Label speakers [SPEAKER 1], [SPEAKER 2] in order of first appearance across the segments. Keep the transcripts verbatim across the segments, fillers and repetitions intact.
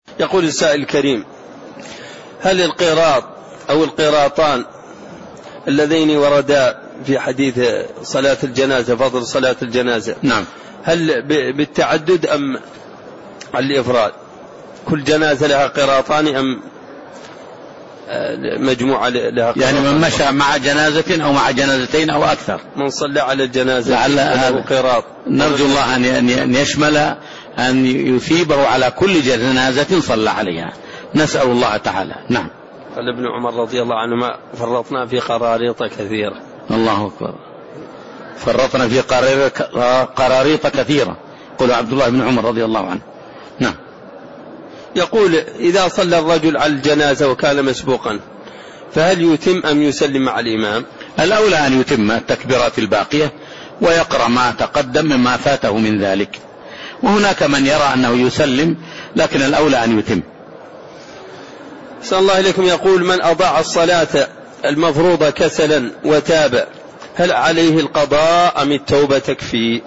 [SPEAKER 1] يقول السائل الكريم: هل القراط أو القراطان اللذين وردا في حديث صلاة الجنازة، فضل صلاة الجنازة،
[SPEAKER 2] نعم،
[SPEAKER 1] هل بالتعدد أم الإفراد؟ كل جنازة لها قراطان أم مجموعة لها قراطان؟
[SPEAKER 2] يعني من مشى مع جنازة أو مع جنازتين أو أكثر،
[SPEAKER 1] من صلى على الجنازة
[SPEAKER 2] لعل
[SPEAKER 1] له قراط.
[SPEAKER 2] نرجو الله أن يشمل أن يثيبه على كل جنازة صلى عليها، نسأل الله تعالى. نعم.
[SPEAKER 1] قال ابن عمر رضي الله عنهما: فرطنا في قراريط كثيرة.
[SPEAKER 2] الله أكبر. فرطنا في قراريط كثيرة، قال عبد الله بن عمر رضي الله عنه. نعم.
[SPEAKER 1] يقول: إذا صلى الرجل على الجنازة وكان مسبوقا فهل يتم أم يسلم مع الإمام؟
[SPEAKER 2] الأولى أن يتم التكبيرات الباقية ويقرأ ما تقدم مما فاته من ذلك، وهناك من يرى أنه يسلم، لكن الأولى أن يتم.
[SPEAKER 1] صلى الله عليكم. يقول: من أضاع الصلاة المفروضة كسلا وتاب هل عليه القضاء أم التوبة تكفي؟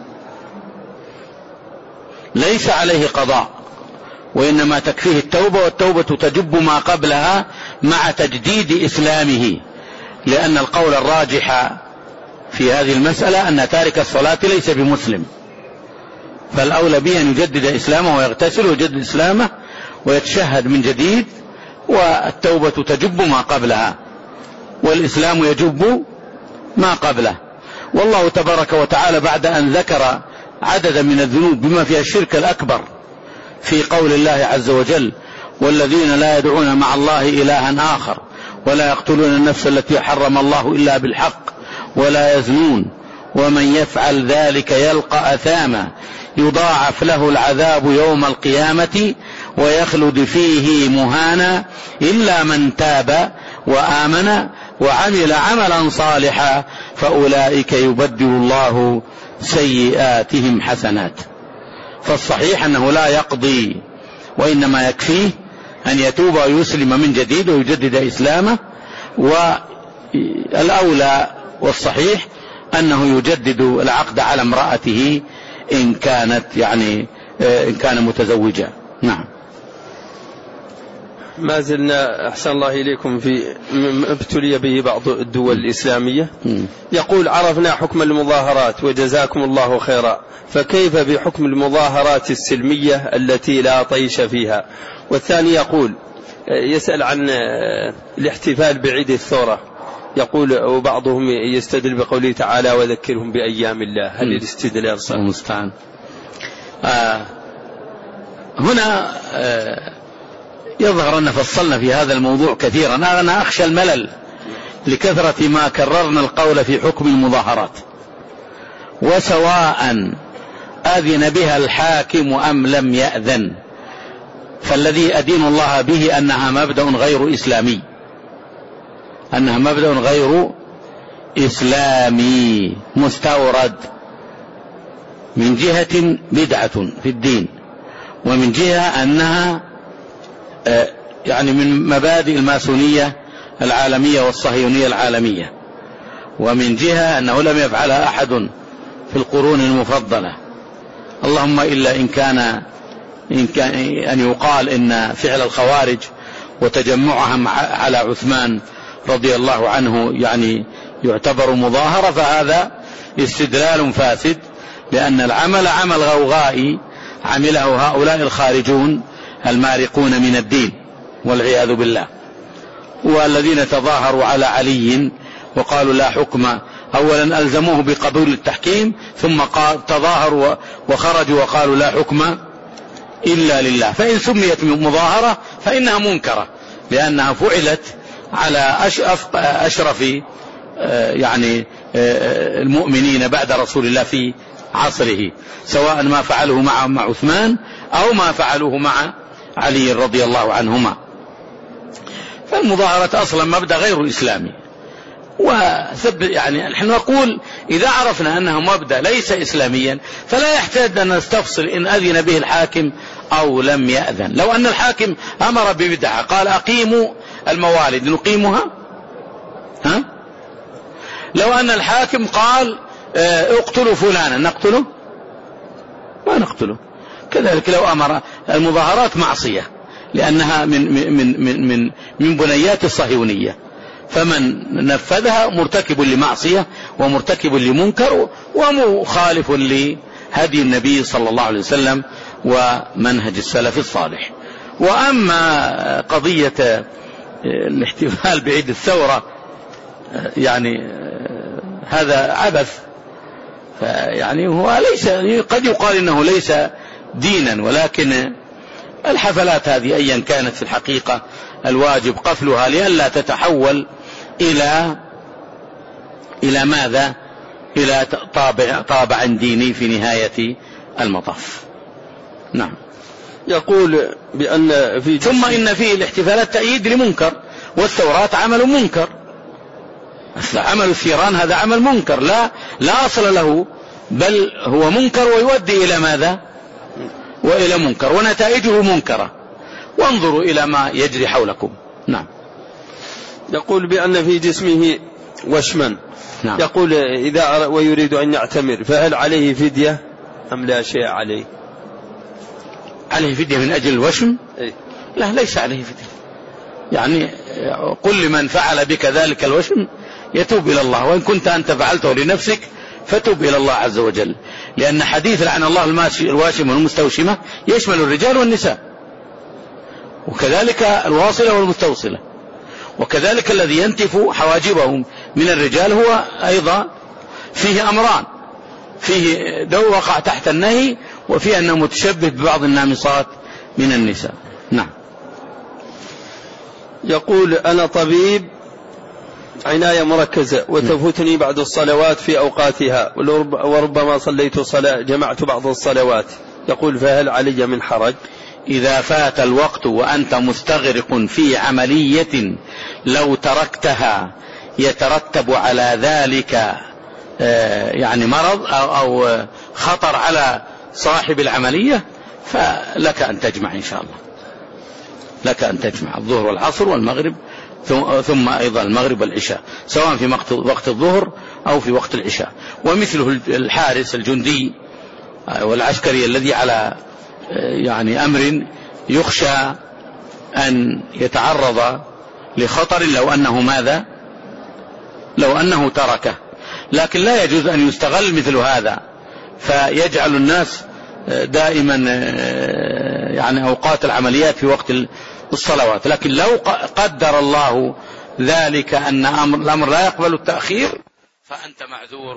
[SPEAKER 2] ليس عليه قضاء، وإنما تكفيه التوبة، والتوبة تجب ما قبلها مع تجديد إسلامه، لأن القول الراجح في هذه المسألة أن تارك الصلاة ليس بمسلم، فالأولى به أن يجدد إسلامه ويغتسل ويجدد إسلامه ويتشهد من جديد، والتوبة تجب ما قبلها، والإسلام يجب ما قبله. والله تبارك وتعالى بعد أن ذكر عددا من الذنوب بما فيها الشرك الأكبر في قول الله عز وجل: والذين لا يدعون مع الله إلها آخر ولا يقتلون النفس التي حرم الله إلا بالحق ولا يزنون ومن يفعل ذلك يلقى أثاما يضاعف له العذاب يوم القيامة ويخلد فيه مهانا إلا من تاب وآمن وعمل عملا صالحا فأولئك يبدل الله سيئاتهم حسنات. فالصحيح أنه لا يقضي، وإنما يكفيه أن يتوب ويسلم من جديد ويجدد إسلامه، والأولى والصحيح أنه يجدد العقد على امرأته إن كانت يعني إن كان متزوجا. نعم.
[SPEAKER 1] ما زلنا أحسن الله إليكم في ابتلي به بعض الدول الإسلامية. يقول: عرفنا حكم المظاهرات وجزاكم الله خيرا، فكيف بحكم المظاهرات السلمية التي لا طيش فيها؟ والثاني يقول يسأل عن الاحتفال بعيد الثورة، يقول وبعضهم يستدل بقوله تعالى: وذكرهم بأيام الله. هل الاستدلال صح؟
[SPEAKER 2] المستعان. آه هنا آه يظهر أن فصلنا في هذا الموضوع كثيرا. أنا أخشى الملل لكثرة ما كررنا القول في حكم المظاهرات، وسواء أذن بها الحاكم أم لم يأذن، فالذي أدين الله به أنها مبدأ غير إسلامي، أنها مبدأ غير إسلامي مستورد، من جهة بدعة في الدين، ومن جهة أنها يعني من مبادئ الماسونية العالمية والصهيونية العالمية، ومن جهة أنه لم يفعلها أحد في القرون المفضلة، اللهم إلا إن كان, إن كان أن يقال إن فعل الخوارج وتجمعهم على عثمان رضي الله عنه يعني يعتبر مظاهرة، فهذا استدلال فاسد، لأن العمل عمل غوغائي عمله هؤلاء الخارجون المارقون من الدين والعياذ بالله، والذين تظاهروا على علي وقالوا لا حكم، أولا ألزموه بقبول التحكيم، ثم تظاهروا وخرجوا وقالوا لا حكم إلا لله. فإن سميت مظاهرة فإنها منكرة، لأنها فعلت على أشرف يعني المؤمنين بعد رسول الله في عصره، سواء ما فعلوه مع مع عثمان أو ما فعلوه مع علي رضي الله عنهما. فالمظاهرة أصلا مبدأ غير إسلامي، وثبت يعني نحن نقول إذا عرفنا أنه مبدأ ليس إسلاميا فلا يحتاج أن نستفصل إن أذن به الحاكم أو لم يأذن. لو أن الحاكم أمر ببدعة قال أقيموا الموالد نقيمها، ها؟ لو أن الحاكم قال اقتلوا فلانا نقتله؟ ما نقتله. كذلك لو أمر، المظاهرات معصية، لأنها من من من من من بنيات الصهيونية، فمن نفذها مرتكب لمعصية ومرتكب لمنكر ومخالف لهدي النبي صلى الله عليه وسلم ومنهج السلف الصالح. وأما قضية الاحتفال بعيد الثورة يعني هذا عبث، يعني هو ليس، قد يقال إنه ليس دينا، ولكن الحفلات هذه أيا كانت في الحقيقة الواجب قفلها لئلا تتحول إلى إلى ماذا؟ إلى طابع طابع ديني في نهاية المطاف. نعم.
[SPEAKER 1] يقول بأن في
[SPEAKER 2] ثم إن فيه الاحتفالات تأييد لمنكر، والثورات عمل منكر، عمل الثيران هذا عمل منكر لا لا أصل له، بل هو منكر ويؤدي إلى ماذا؟ وإلى منكر، ونتائجه منكرة، وانظروا إلى ما يجري حولكم. نعم.
[SPEAKER 1] يقول بأن في جسمه وشما. نعم. يقول إذا ويريد أن يعتمر فهل عليه فدية أم لا شيء عليه؟
[SPEAKER 2] عليه فدية من أجل الوشم؟
[SPEAKER 1] إيه؟
[SPEAKER 2] لا، ليس عليه فدية. يعني قل لمن فعل بك ذلك الوشم يتوب إلى الله، وإن كنت أنت فعلته لنفسك فتوب إلى الله عز وجل، لأن حديث لعن الله الواشم والمستوشمة يشمل الرجال والنساء، وكذلك الواصلة والمستوصلة، وكذلك الذي ينتف حواجبهم من الرجال هو أيضا فيه أمران، فيه دو وقع تحت النهي، وفيه أنه متشبه ببعض النامصات من النساء. نعم.
[SPEAKER 1] يقول أنا طبيب عناية مركزة وتفوتني بعض الصلوات في أوقاتها، وربما صليت صلاة جمعت بعض الصلوات، يقول فهل علي من حرج؟
[SPEAKER 2] إذا فات الوقت وأنت مستغرق في عملية لو تركتها يترتب على ذلك يعني مرض أو خطر على صاحب العملية، فلك أن تجمع إن شاء الله، لك أن تجمع الظهر والعصر والمغرب، ثم أيضا المغرب والعشاء، سواء في وقت الظهر أو في وقت العشاء. ومثله الحارس الجندي والعسكري الذي على يعني أمر يخشى أن يتعرض لخطر لو أنه ماذا؟ لو أنه تركه، لكن لا يجوز أن يستغل مثل هذا فيجعل الناس دائما يعني أوقات العمليات في وقت الصلوات. لكن لو قدر الله ذلك أن أمر الأمر لا يقبل التأخير فأنت معذور.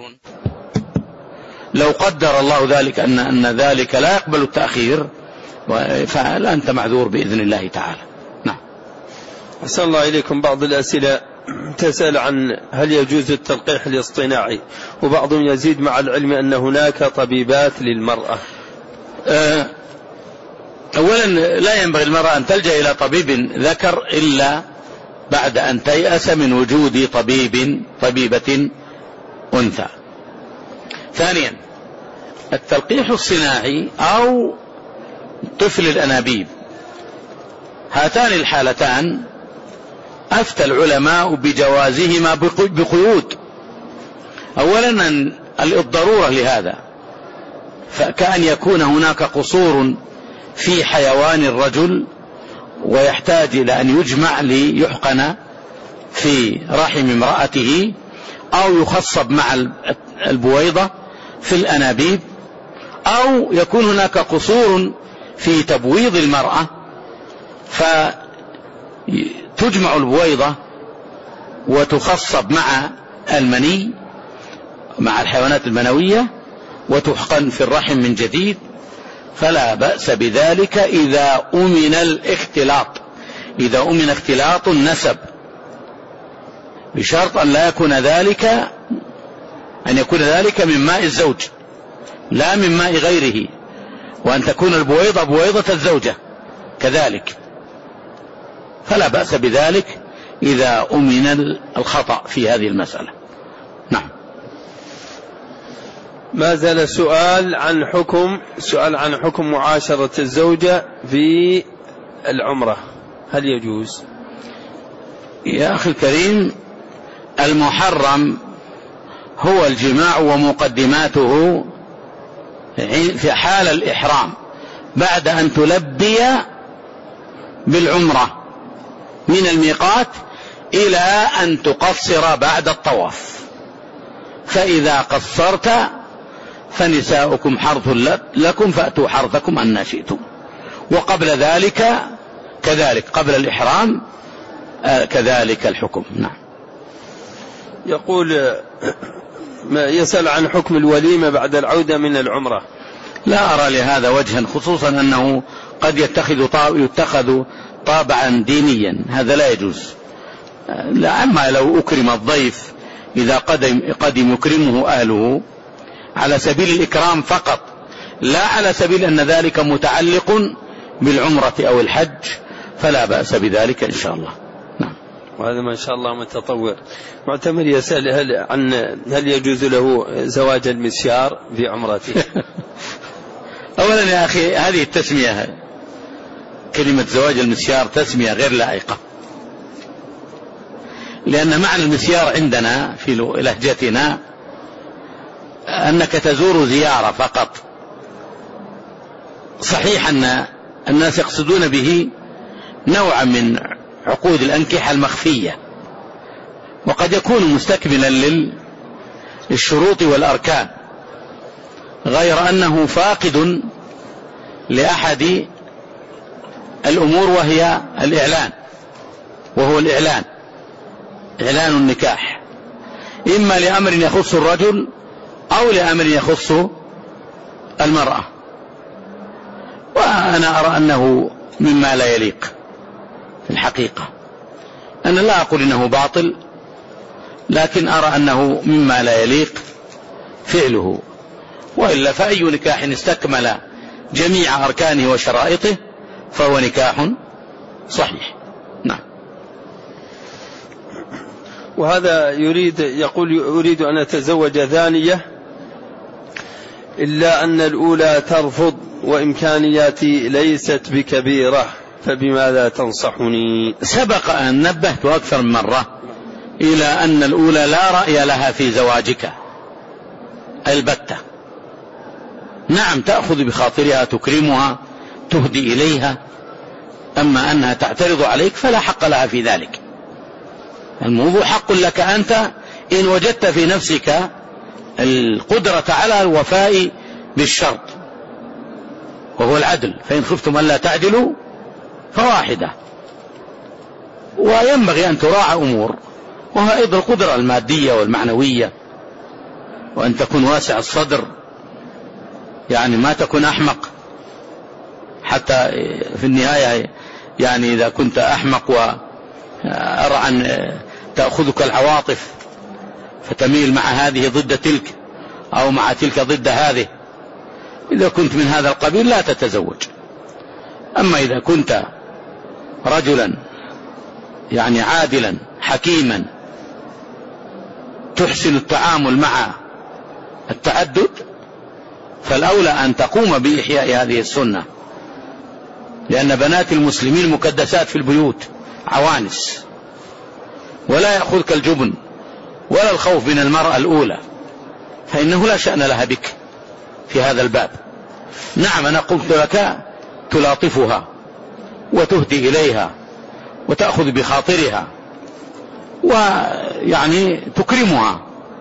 [SPEAKER 2] لو قدر الله ذلك أن أن ذلك لا يقبل التأخير فأنت معذور بإذن الله تعالى. نعم.
[SPEAKER 1] أحسن الله إليكم. بعض الأسئلة تسأل عن هل يجوز التلقيح الاصطناعي، وبعضهم يزيد مع العلم أن هناك طبيبات للمرأة.
[SPEAKER 2] أه أولا لا ينبغي المرأة أن تلجأ إلى طبيب ذكر إلا بعد أن تيأس من وجود طبيب طبيبة أنثى. ثانيا التلقيح الصناعي أو طفل الأنابيب، هاتان الحالتان أفتى العلماء بجوازهما بقيود. أولا الضرورة لهذا، فكأن يكون هناك قصور في حيوان الرجل ويحتاج إلى أن يجمع ليحقن في رحم امرأته، أو يخصب مع البويضة في الأنابيب، أو يكون هناك قصور في تبويض المرأة فتجمع البويضة وتخصب مع المني مع الحيوانات المنوية وتحقن في الرحم من جديد، فلا بأس بذلك إذا أمن الاختلاط، إذا أمن اختلاط النسب، بشرط أن لا يكون ذلك أن يكون ذلك من ماء الزوج لا من ماء غيره، وأن تكون البويضة بويضة الزوجة كذلك، فلا بأس بذلك إذا أمن الخطأ في هذه المسألة. نعم.
[SPEAKER 1] ما زال سؤال عن حكم سؤال عن حكم معاشرة الزوجة في العمرة، هل يجوز؟
[SPEAKER 2] يا أخي الكريم، المحرم هو الجماع ومقدماته في حال الإحرام بعد أن تلبي بالعمرة من الميقات إلى أن تقصر بعد الطواف، فإذا قصرت فنساؤكم حرث لكم فأتوا حرثكم أن شئتم. وقبل ذلك كذلك، قبل الإحرام كذلك الحكم. نعم.
[SPEAKER 1] يقول ما يسأل عن حكم الوليمة بعد العودة من العمرة.
[SPEAKER 2] لا أرى لهذا وجها، خصوصا أنه قد يتخذ يتخذ طابعا دينيا، هذا لا يجوز. لا، أما لو أكرم الضيف إذا قدم, قدم يكرمه أهله على سبيل الإكرام فقط، لا على سبيل أن ذلك متعلق بالعمرة أو الحج، فلا بأس بذلك إن شاء الله. نعم.
[SPEAKER 1] وهذا ما شاء الله متطور. معتمر يسأل هل, عن هل يجوز له زواج المسيار في عمرته؟
[SPEAKER 2] أولا يا أخي، هذه التسمية كلمة زواج المسيار تسمية غير لائقة، لأن معنى المسيار عندنا في لهجتنا أنك تزور زيارة فقط. صحيح أن الناس يقصدون به نوعا من عقود الأنكحة المخفية، وقد يكون مستكملا للشروط والأركان، غير أنه فاقد لأحد الأمور وهي الإعلان، وهو الإعلان إعلان النكاح، إما لأمر يخص الرجل أو لأمر يخص المرأة. وأنا أرى أنه مما لا يليق في الحقيقة. أنا لا أقول إنه باطل، لكن أرى أنه مما لا يليق فعله، وإلا فأي نكاح استكمل جميع أركانه وشرائطه فهو نكاح صحيح. نعم.
[SPEAKER 1] وهذا يريد يقول أريد أن أتزوج ثانية إلا أن الأولى ترفض وإمكانياتي ليست بكبيرة، فبماذا تنصحني؟
[SPEAKER 2] سبق أن نبهت أكثر من مرة إلى أن الأولى لا رأي لها في زواجك البتة. نعم، تأخذ بخاطرها، تكرمها، تهدي إليها، أما أنها تعترض عليك فلا حق لها في ذلك. الموضوع حق لك أنت إن وجدت في نفسك القدرة على الوفاء بالشرط، وهو العدل، فإن خفتم ألا تعدلوا فواحدة. وينبغي أن تراعى أمور، وهي أيضا القدرة المادية والمعنوية، وأن تكون واسع الصدر، يعني ما تكون أحمق، حتى في النهاية يعني إذا كنت أحمق وأرعى تأخذك العواطف فتميل مع هذه ضد تلك أو مع تلك ضد هذه، إذا كنت من هذا القبيل لا تتزوج. أما إذا كنت رجلا يعني عادلا حكيما تحسن التعامل مع التعدد، فالأولى أن تقوم بإحياء هذه السنة، لأن بنات المسلمين مكدسات في البيوت عوانس، ولا يأخذك الجبن ولا الخوف من المرأة الأولى، فإنه لا شأن لها بك في هذا الباب. نعم، أنا قلت لك تلاطفها وتهدي إليها وتأخذ بخاطرها ويعني تكرمها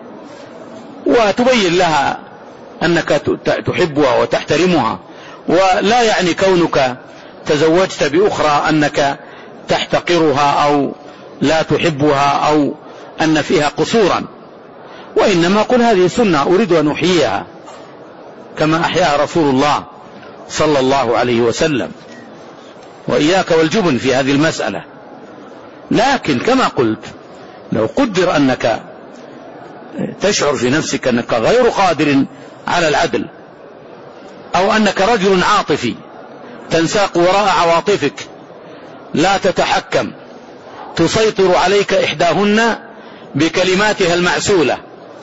[SPEAKER 2] وتبين لها أنك تحبها وتحترمها، ولا يعني كونك تزوجت بأخرى أنك تحتقرها أو لا تحبها أو أن فيها قصورا، وإنما قل هذه سنة أريد أن أحييها كما أحياها رسول الله صلى الله عليه وسلم، وإياك والجبن في هذه المسألة. لكن كما قلت، لو قدر أنك تشعر في نفسك أنك غير قادر على العدل، أو أنك رجل عاطفي تنساق وراء عواطفك لا تتحكم، تسيطر عليك إحداهن بكلماتها المعسولة،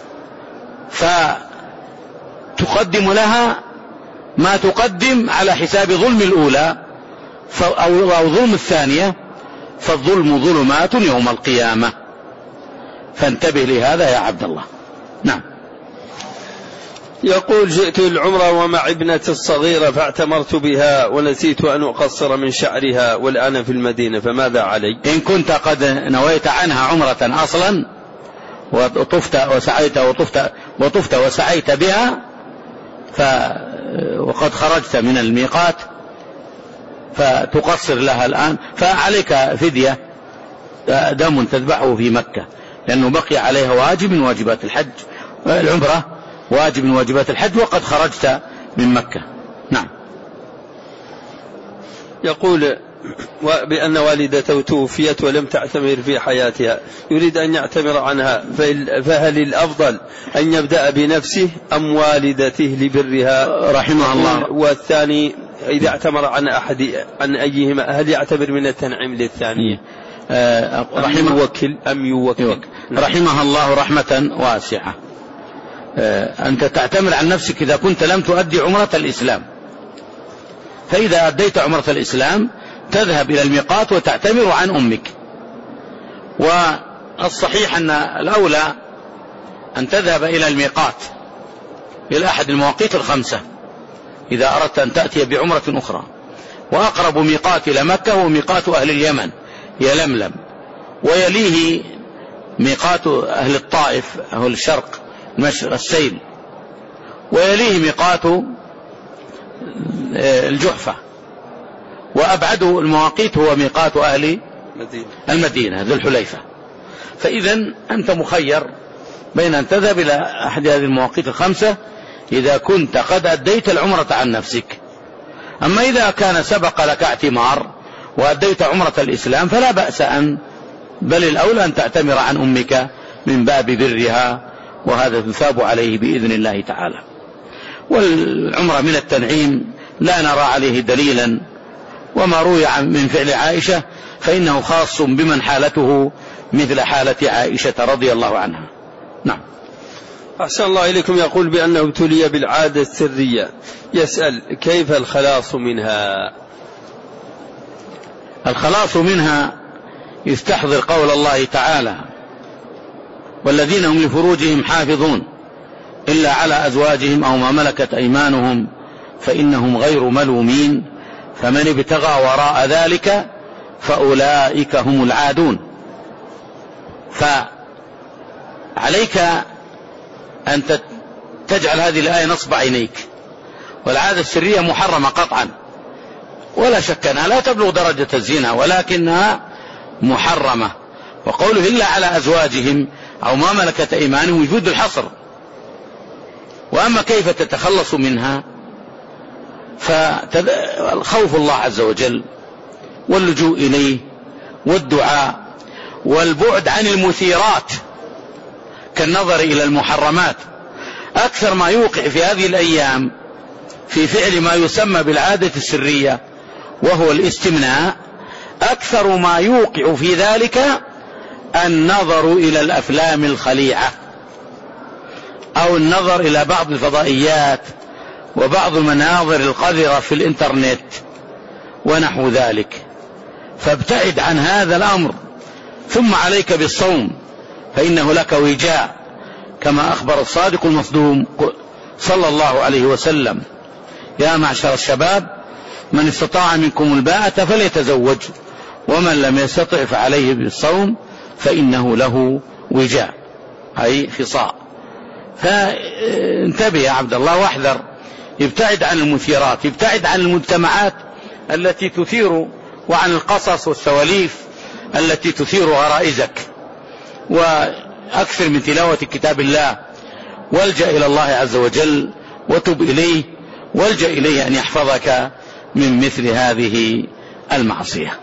[SPEAKER 2] فتقدم لها ما تقدم على حساب ظلم الأولى أو ظلم الثانية، فالظلم ظلمات يوم القيامة، فانتبه لهذا يا عبد الله. نعم.
[SPEAKER 1] يقول جئت العمرة ومع ابنتي الصغيرة فاعتمرت بها ونسيت أن أقصر من شعرها والآن في المدينة فماذا علي؟
[SPEAKER 2] إن كنت قد نويت عنها عمرة أصلا وطفت وسعيت وطفت, وطفت وسعيت بها ف وقد خرجت من الميقات فتقصر لها الآن، فعليك فدية دم تذبحه في مكة، لأنه بقي عليها واجب من واجبات الحج، العمرة واجب من واجبات الحج وقد خرجت من مكة. نعم.
[SPEAKER 1] يقول بأن والدته توفيت ولم تعتمر في حياتها، يريد أن يعتمر عنها، فهل الأفضل أن يبدأ بنفسه أم والدته لبرها
[SPEAKER 2] رحمه الله؟
[SPEAKER 1] والثاني إذا اعتمر عن أحد عن أيهما هل يعتبر من التنعيم للثانية؟
[SPEAKER 2] أه رحمه
[SPEAKER 1] يوكل أم يوكل, يوكل.
[SPEAKER 2] رحمه الله رحمة واسعة. أه أنت تعتمر عن نفسك إذا كنت لم تؤدي عمرة الإسلام، فإذا أديت عمرة الإسلام تذهب إلى الميقات وتعتمر عن أمك. والصحيح أن الأولى أن تذهب إلى الميقات إلى أحد المواقيت الخمسة إذا أردت أن تأتي بعمرة أخرى، وأقرب ميقات إلى مكة هو ميقات أهل اليمن يلملم، ويليه ميقات أهل الطائف أهل الشرق السيل، ويليه ميقات الجحفة، وأبعده المواقيت هو ميقات أهل المدينة ذو الحليفة. فإذا أنت مخير بين أن تذهب إلى أحد هذه المواقيت الخمسة إذا كنت قد أديت العمرة عن نفسك. أما إذا كان سبق لك اعتمار وأديت عمرة الإسلام فلا بأس أن بل الأولى أن تعتمر عن أمك من باب برها، وهذا تثاب عليه بإذن الله تعالى. والعمرة من التنعيم لا نرى عليه دليلا، وما روي من فعل عائشة فإنه خاص بمن حالته مثل حالة عائشة رضي الله عنها. نعم.
[SPEAKER 1] أحسن الله إليكم. يقول بأنه ابتلي بالعادة السرية، يسأل كيف الخلاص منها؟
[SPEAKER 2] الخلاص منها يستحضر قول الله تعالى: والذين هم لفروجهم حافظون إلا على أزواجهم أو ما ملكت أيمانهم فإنهم غير ملومين فمن ابتغى وراء ذلك فأولئك هم العادون. فعليك أن تجعل هذه الآية نصب عينيك. والعادة السرية محرمة قطعا، ولا شك أنها لا تبلغ درجة الزنا، ولكنها محرمة. وقوله إلا على أزواجهم أو ما ملكت أيمانهم يفيد الحصر. وأما كيف تتخلص منها فالخوف الله عز وجل واللجوء إليه والدعاء والبعد عن المثيرات كالنظر إلى المحرمات. أكثر ما يوقع في هذه الأيام في فعل ما يسمى بالعادة السرية وهو الاستمناء، أكثر ما يوقع في ذلك النظر إلى الأفلام الخليعة أو النظر إلى بعض الفضائيات وبعض المناظر القذرة في الإنترنت ونحو ذلك. فابتعد عن هذا الأمر، ثم عليك بالصوم فإنه لك وجاء، كما أخبر الصادق المصدوق صلى الله عليه وسلم: يا معشر الشباب من استطاع منكم الباءة فليتزوج ومن لم يستطع فعليه بالصوم فإنه له وجاء، أي خصاء. فانتبه يا عبد الله واحذر، ابتعد عن المثيرات، ابتعد عن المجتمعات التي تثير، وعن القصص والسواليف التي تثير غرائزك، وأكثر من تلاوة كتاب الله، والجأ إلى الله عز وجل وتب إليه، والجأ إليه أن يحفظك من مثل هذه المعصية.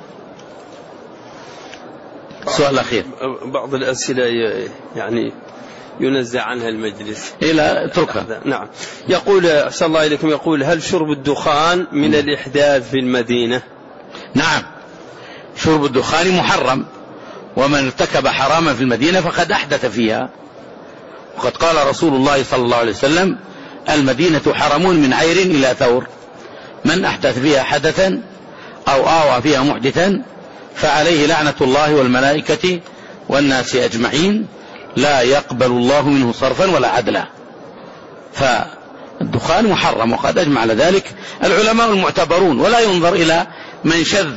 [SPEAKER 2] السؤال الأخير.
[SPEAKER 1] بعض الأسئلة يعني ينزع عنها المجلس
[SPEAKER 2] إلى اتركها.
[SPEAKER 1] نعم. يقول أحسن الله إليكم، يقول هل شرب الدخان من الإحداث في المدينة؟
[SPEAKER 2] نعم، شرب الدخان محرم، ومن ارتكب حراما في المدينة فقد أحدث فيها. وقد قال رسول الله صلى الله عليه وسلم: المدينة حرم من عير إلى ثور، من أحدث فيها حدثا أو آوى فيها محدثا فعليه لعنة الله والملائكة والناس أجمعين لا يقبل الله منه صرفا ولا عدلا. الدخان محرم، وقد أجمع على ذلك العلماء المعتبرون، ولا ينظر إلى من شذ،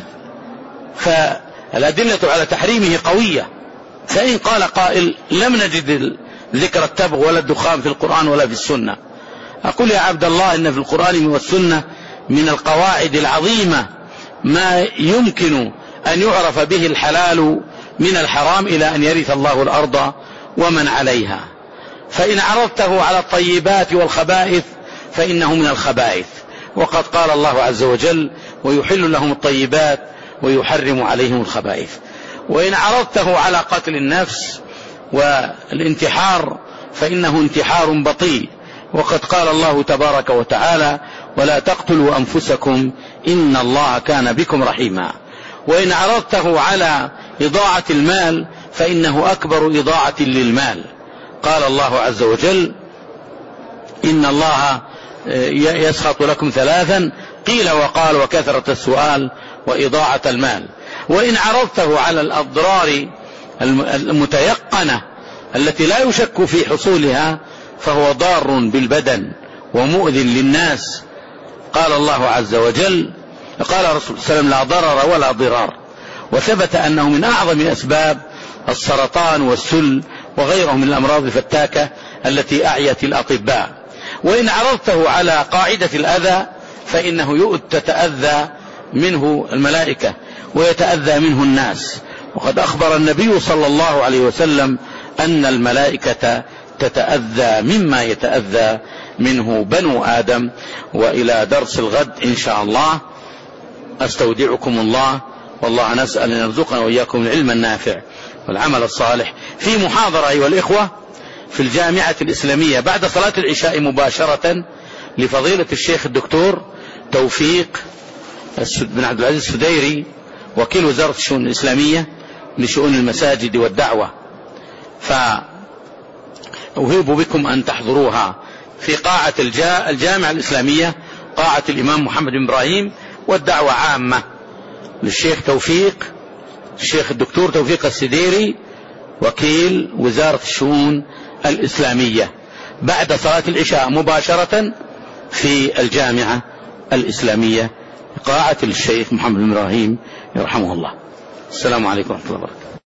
[SPEAKER 2] فالأدلة على تحريمه قوية. فإن قال قائل لم نجد ذكر التبغ ولا الدخان في القرآن ولا في السنة، أقول يا عبد الله إن في القرآن والسنة من القواعد العظيمة ما يمكن أن يعرف به الحلال من الحرام إلى أن يرث الله الأرض ومن عليها. فإن عرضته على الطيبات والخبائث فإنه من الخبائث، وقد قال الله عز وجل ويحل لهم الطيبات ويحرم عليهم الخبائث. وإن عرضته على قتل النفس والانتحار فإنه انتحار بطيء، وقد قال الله تبارك وتعالى ولا تقتلوا أنفسكم إن الله كان بكم رحيما. وإن عرضته على إضاعة المال فإنه أكبر إضاعة للمال، قال الله عز وجل إن الله يسخط لكم ثلاثا قيل وقال وكثرة السؤال وإضاعة المال. وإن عرضته على الأضرار المتيقنة التي لا يشك في حصولها فهو ضار بالبدن ومؤذ للناس، قال الله عز وجل قال الرسول صلى الله عليه وسلم لا ضرر ولا ضرار، وثبت أنه من أعظم أسباب السرطان والسل وغيرهم من الأمراض الفتاكة التي أعيت الأطباء. وإن عرضته على قاعدة الأذى فإنه تتأذى منه الملائكة ويتأذى منه الناس، وقد أخبر النبي صلى الله عليه وسلم أن الملائكة تتأذى مما يتأذى منه بنو آدم. وإلى درس الغد إن شاء الله، أستودعكم الله، والله نسأل أن يرزقنا وإياكم العلم النافع والعمل الصالح. في محاضرة أيها الإخوة في الجامعة الإسلامية بعد صلاة العشاء مباشرة لفضيلة الشيخ الدكتور توفيق بن عبد العزيز السديري وكيل وزارة الشؤون الإسلامية لشؤون المساجد والدعوة، فأوهب بكم أن تحضروها في قاعة الجامعة الإسلامية، قاعة الإمام محمد بن إبراهيم، والدعوة عامة للشيخ توفيق الشيخ الدكتور توفيق السديري وكيل وزارة الشؤون الإسلامية بعد صلاة العشاء مباشرة في الجامعة الإسلامية قاعة الشيخ محمد بن إبراهيم يرحمه الله. السلام عليكم ورحمة الله وبركاته.